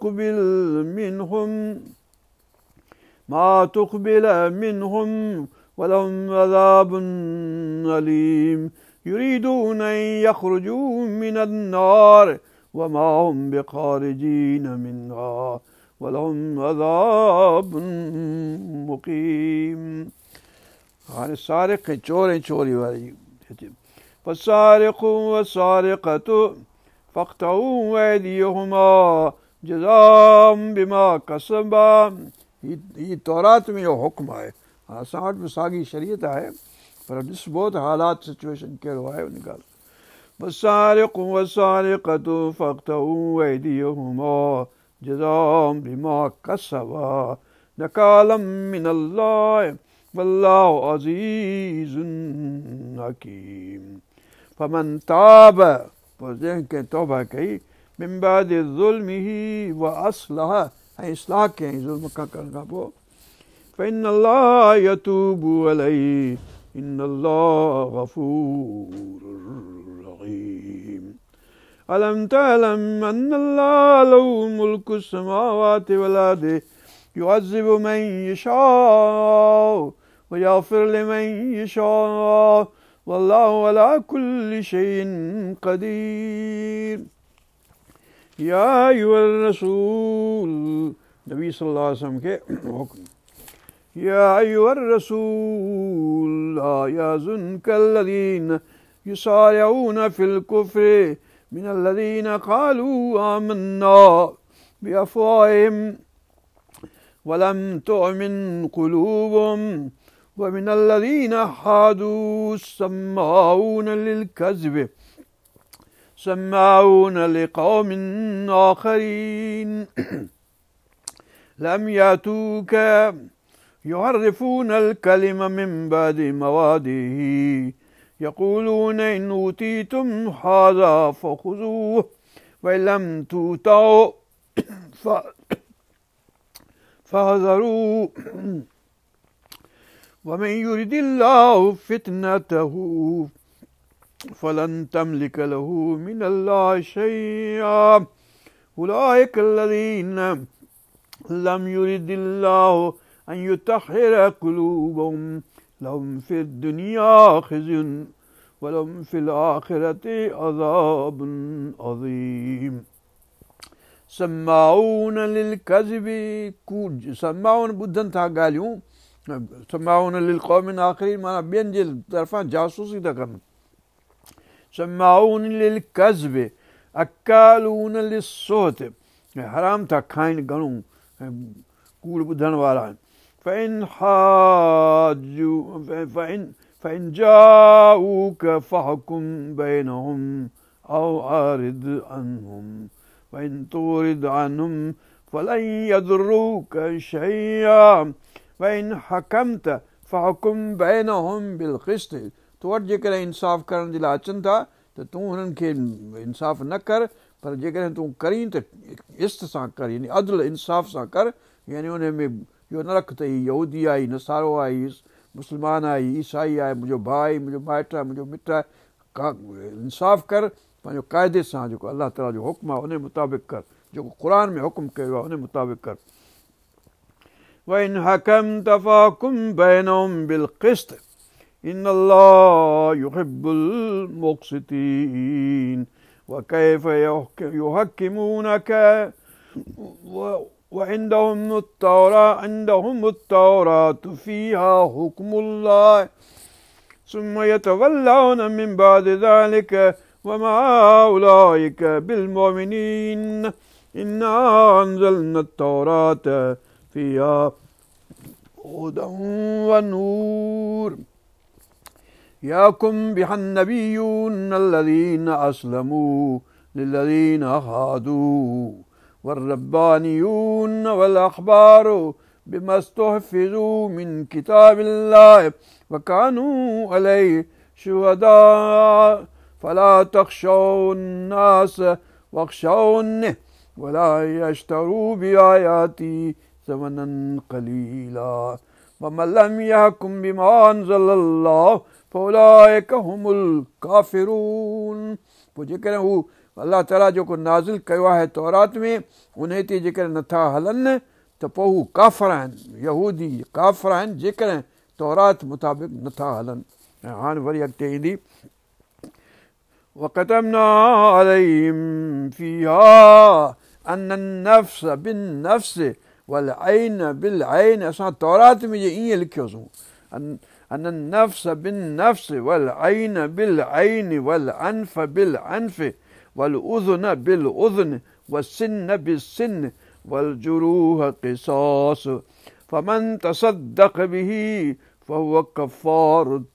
तुक़बिल मिनहुम वलहुम अज़ाबुन अलीम। युरीदून अन यख़रुजू मिनन नार वमा हुम बिख़ारिजीन मिन्हा वलहुम अज़ाबुन मुक़ीम। हाणे सारिक़ ऐं चोर ऐं चोरी वारी फ़सारिक़ु वसारिक़तु फ़क़्तऊ ऐदियहुमा जज़ाअम बिमा कसबा। ही तौरात में इहो हुक्म आहे। असां वटि बि साॻी शरीयत आहे, पर ॾिसबो त हालात सिचुएशन कहिड़ो आहे उन ॻाल्हि। फ़सारिक़ु वसारिक़तु फ़क़्तऊ ऐदियहुमा जज़ाअम बिमा कसबा नकालम मिनल्लाह वल्लाहु अज़ीज़ुन हकीम। फमन ताब, पोइ जंहिं तौबा कई, मिन बादि ज़ुल्मिही व अस्लह, ऐं इस्लाह कयईं ज़ुल्म करण खां पोइ, फ़इन्नल्लाह यतूबु अलैहि इन्नल्लाह गफ़ूरुर रहीम। अलम तअलम अन्नल्लाह लहू मुल्कु समावाति वल अर्दि युअज़्ज़िबु मन यशाअ व यग़फ़िरु लिमन यशाअ वल्लाहु अला कुल्लि शैइन क़दीर। या अय्युहर रसूल, नबी सल्लल्लाहु अलैहि वसल्लम खे हुक्म, या अय्युहर रसूल ला यहज़ुनकल्लज़ीन युसारिऊन फिल कुफ्रि मिनल्लज़ीन क़ालू आमन्ना बिअफ़वाहिहिम वलम तुअमिन क़ुलूबुहुम वमिनल्लज़ीन हादू सम्माऊन लिक़ौमिन आख़रीन लम यातूक युहर्रिफूनल कलिम मिन बअदि मवादिही यक़ूलून इन ऊतीतुम हाज़ा फ़ख़ुज़ूहु व इन लम तूतऊ फ़हज़रू वमन युरिदिल्लाहु फ़ितनतहु फ़लन तमलिक लहू मिनल्लाहि शैअ्अा उलाइकल्लज़ीन लम युरिदिल्लाहु अन युतहिर क़ुलूबहुम लहुम फ़िद्दुनिया ख़िज़्युन वलहुम फ़िल आख़िरति अज़ाबुन अज़ीम। सम्माऊन लिल कज़िबि, सम्माऊन ॿुधनि था ॻाल्हियूं, सम्माऊन लिल क़ौमिन आख़रीन माना ॿियनि जे तरफ़ां जासूसी था कनि। सम्माऊन लिल कज़िबि अकालून लिस्सुहत, हराम था खाइनि घणो, कूड़ ॿुधण वारा। फ़इन जाऊक फ़हकुम बैनहुम औ आरिद अन्हुम वइन तुरिद अन्हुम फ़लन यदुर्रूक शैअ्अा वइन हकमत फ़हकुम बैनहुम बिलक़िस्त। तो वटि जेकॾहिं इंसाफ़ करण जे लाइ अचनि था त तूं हुननि खे इंसाफ़ न कर, पर जेकॾहिं तूं करीं त इस्त सां कर, यानी अदल इंसाफ़ सां कर। यानी उन में इहो न रख त हीउ यहूदी आहे, हीउ नसारो आहे, हीउ मुस्लमान आहे, हीउ ईसाई आहे, मुंहिंजो भाउ आहे, मुंहिंजो माइटु आहे, मुंहिंजो मिटु आहे। इंसाफ़ कर, पंहिंजो क़ाइदे सां जेको अलाह ताला जो हुकुम आहे उन मुताबिक़ कर, जेको क़ुर में हुकुम कयो आहे उन मुताबिक़ कर। वइन हकमत फ़हकुम बैनहुम बिलक़िस्त इन्नल्लाह युहिब्बुल मुक़्सितीन। वकैफ़ युहक्किमूनक वइंदहुमुत-तौरातु फ़ीहा हुक्मुल्लाह सुम्म यतवल्लौन मिन बअदि ज़ालिक वमा उलाइक बिलमुमिनीन इन्ना अंज़लनत-तौरात फ़ीहा हुदन व नूर। يحكم بها النبيون الذين أسلموا للذين هادوا والربانيون والأحبار بما استحفظوا من كتاب الله وكانوا عليه شهداء فلا تخشوا الناس واخشوني ولا يشتروا بآياتي ثمنا قليلا ومن لم يحكم بما أنزل الله فأولئك هم الكافرون. पोइ जेकॾहिं हू अलाह ताला जेको नाज़िल कयो आहे तौरात में उन ते जेकॾहिं नथा हलनि त पोइ हू काफ़िर आहिनि, यहूदी काफ़िर आहिनि जेकॾहिं तौरात मुताबिक़ नथा हलनि. ऐं हाणे वरी अॻिते ईंदी وَكَتَبْنَا عَلَيْهِمْ فِيهَا أَنَّ النَّفْسَ بِالنَّفْسِ وَالْعَيْنَ بِالْعَيْنِ. असां तौरात में ईअं लिखियोसीं أن النفس بالنفس والعين بالعين والأنف بالأنف والأذن بالأذن والسن بالسن والجروح قصاص فمن تصدق به فهو كفارة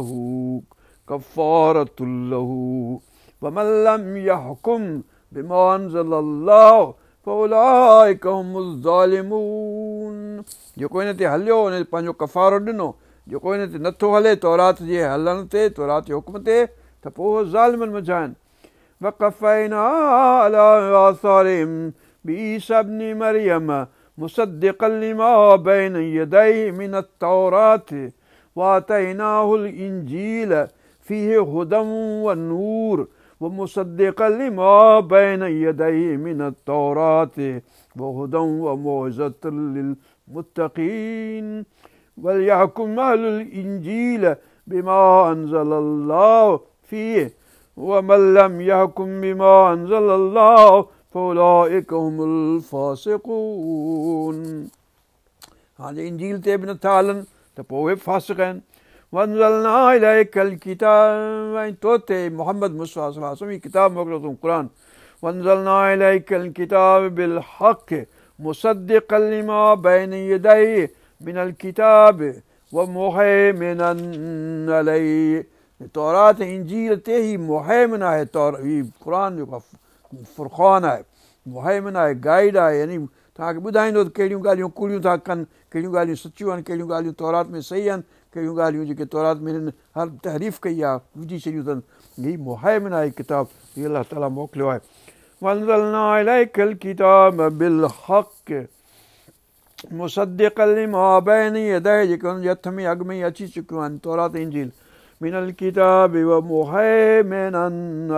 له ومن لم يحكم بما أنزل الله فأولئك هم الظالمون. जेको इन ते हलियो उन पंहिंजो कफ़ारो ॾिनो, जेको हिन ते नथो हले तौरात जे हलण ते तौरात जे हुकुम ते त पोइ ज़ालिमनि मज़ा आहिनि. وَقَفَّيْنَا عَلَىٰ آثَارِهِمْ بِعِيسَىٰ ابْنِ مَرْيَمَ مُصَدِّقًا لِمَا بَيْنَ يَدَيْهِ مِنَ التَّوْرَاةِ وَآتَيْنَاهُ الْإِنْجِيلَ فِيهِ هُدًى وَنُورٌ وَمُصَدِّقًا لِمَا بَيْنَ يَدَيْهِ مِنَ التَّوْرَاةِ وَهُدًى وَمَوعِظَةً لِلْمُتَّقِينَ وَلْيَحْكُمْ أَهْلُ الْإِنْجِيلِ بِمَا أَنزَلَ اللَّهُ فِيهِ وَمَنْ لَمْ يَحْكُمْ بِمَا أَنزَلَ اللَّهُ فَأُولَئِكَ هُمُ الْفَاسِقُونَ. हाणे इंजील ते बि नथा हलनि त पोइ उहे फ़ासिक़ आहिनि. وَأَنزَلْنَا إِلَيْكَ الْكِتَابَ ऐं तो ते मोहम्मद मुस्तफ़ा सल्लल्लाहु अलैहि वसल्लम किताब मोकिलियो क़ुरान. وَأَنزَلْنَا إِلَيْكَ الْكِتَابَ بِالْحَقِّ مُصَدِّقًا لِمَا بَيْنَ يَدَيْهِ من الكتاب ومهيمنا عليه. तौरात इंजील ते ई मुहैमिन आहे, हीउ क़ुरान जेको फुरक़ान आहे, मुहैमिन आहे, गाइड आहे, यानी तव्हांखे ॿुधाईंदो त कहिड़ियूं ॻाल्हियूं कूड़ियूं था कनि, कहिड़ियूं ॻाल्हियूं सचियूं आहिनि, कहिड़ियूं ॻाल्हियूं तौरात में सही आहिनि, कहिड़ियूं ॻाल्हियूं जेके तौरात में हिननि हर तहरीफ़ कई आहे विझी छॾियूं अथनि. हीउ मुहैमिन आहे किताब, हीउ अलाह ताला मोकिलियो आहे. وَأَنزَلْنَا إِلَيْكَ الْكِتَابَ بِالْحَقِّ मुसद्दिक़न लिमा बैन यदैहि जेके हुनजे हथ में अॻु में ई अची चुकियूं आहिनि तौरात इंजील मिनल किताबि व मुहैमिनन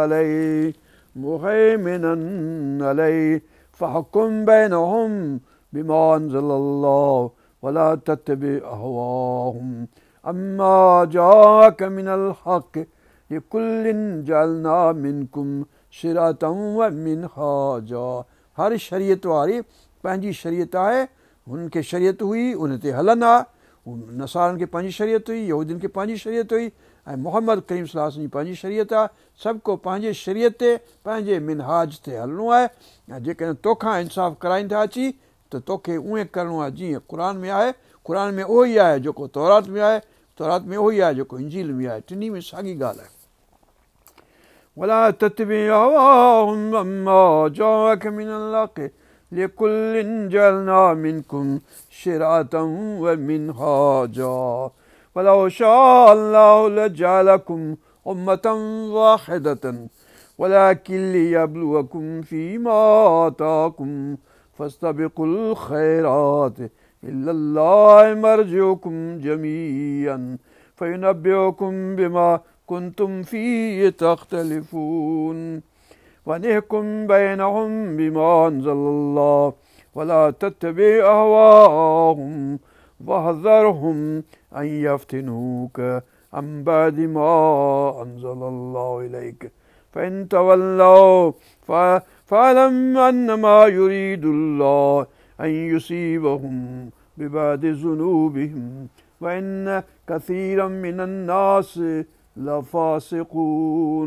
अलैहि फहकुम बैनहुम बिमा अंज़लल्लाहु वला तत्तबि अहवाहुम अम्मा जाअक मिनल हक़ लिकुल्लिन जअलना मिनकुम शिरअतन व मिनहाजा. हर शरीयत वारी पंहिंजी शरीयत आहे, हुननि खे शरीयत हुई उन ते हलंदा, नसारनि खे पंहिंजी शरीयत हुई, यहूदियुनि खे पंहिंजी शरीयत हुई ऐं मोहम्मद करीम सल्लल्लाहु अलैहि वसल्लम जी पंहिंजी शरीयत आहे. सभु को पंहिंजे शरीयत ते पंहिंजे मिनहाज ते हलणो आहे. ऐं जेकॾहिं तोखां इंसाफ़ कराईंदा अची त तोखे उएं करिणो आहे जीअं क़ुर में आहे. क़ुर में उहो ई आहे जेको तौरात में आहे, तौरात में उहो ई आहे जेको इंजील में आहे, टिनी में साॻी ॻाल्हि आहे. वला तत्बि अहवाहुम अम्मा जाअक मिनल हक़ लिकुल्लिन जअलना मिनकुम शिरअतन व मिनहाजा वलौ शाअ अल्लाहु लजअलकुम उम्मतन वाहिदतन वलाकिन लियब्लुवकुम फीमा आताकुम फस्तबिकुल खैरात इल्लल्लाहि मर्जिउकुम जमीअन फयुनब्बिउकुम बिमा कुंतुम फीहि तख्तलिफून वनहकुम बैनहुम बिमा अंज़लल्लाह वला तत्तबि अहवाहुम वहज़रहुम अन यफ्तिनूक अन बअदि मा अंज़लल्लाहु इलैक फ़इन तवल्लौ फ़अलम अन्नमा युरीदुल्लाहु अन युसीबहुम बिबअदि ज़ुनूबिहिम व इन्न कसीरम मिनन नास लफ़ासिक़ून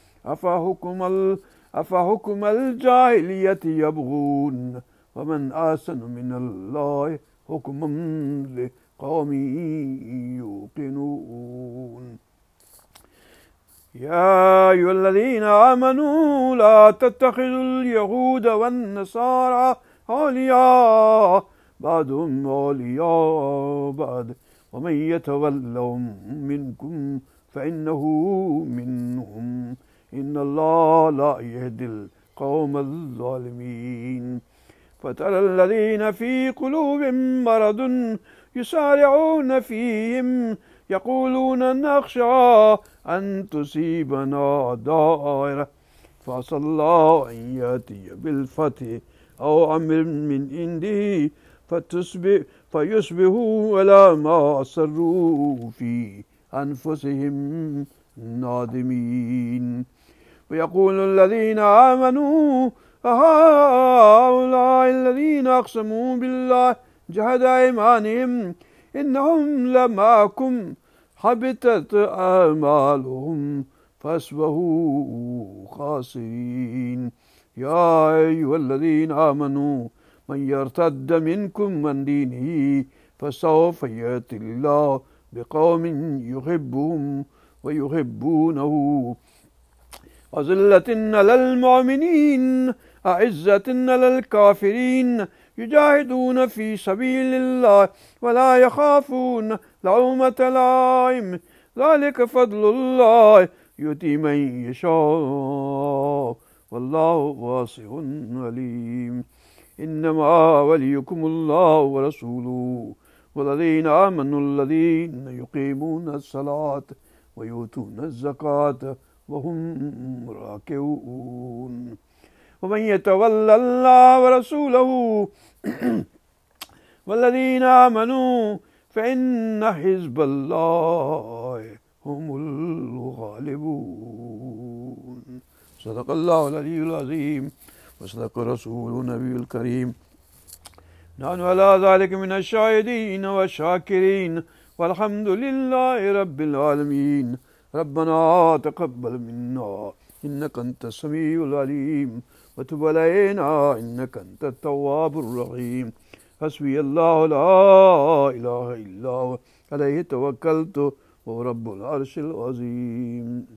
अफ़हुकुमल जाहिलियति यबग़ून वमन अहसनु मिनल्लाहि हुक्मन लिक़ौमिन यूक़िनून. يا أيها الذين آمنوا لا تتخذوا اليهود والنصارى أولياء بعضهم أولياء بعض ومن يتولهم منكم فإنه منهم إن الله لا يهدي القوم الظالمين فترى الذين في قلوبهم مرض يسارعون فيهم يقولون نخشى أن تصيبنا دائرة فعسى الله أن يأتي بالفتح أو أمر من عنده فيصبحوا على ما أسروا في أنفسهم نادمين ويقول الذين آمنوا أهؤلاء الذين أقسموا بالله جهد أيمانهم إنهم لمعكم حبطت أعمالهم فأصبحوا خاسرين يا أيها الذين آمنوا من يرتد منكم عن دينه فسوف يأتي الله بقوم يحبهم ويحبونه أذلة على المؤمنين أعزة على الكافرين يجاهدون في سبيل الله ولا يخافون لومة لائم ذلك فضل الله يؤتي من يشاء والله واسع عليم إنما وليكم الله ورسوله والذين آمنوا الذين يقيمون الصلاة ويؤتون الزكاة وهم راكعون ومن يتولى الله ورسوله والذين آمنوا فإن حزب الله هم الغالبون صدق الله العلي العظيم وصدق رسوله النبي الكريم نحن على ذلك من الشاهدين والشاكرين والحمد لله رب العالمين ربنا تقبل منا إنك أنت السميع العليم وتب علينا إنك أنت التواب الرحيم حسبي الله لا إله إلا هو عليه توكلت وهو رب العرش العظيم.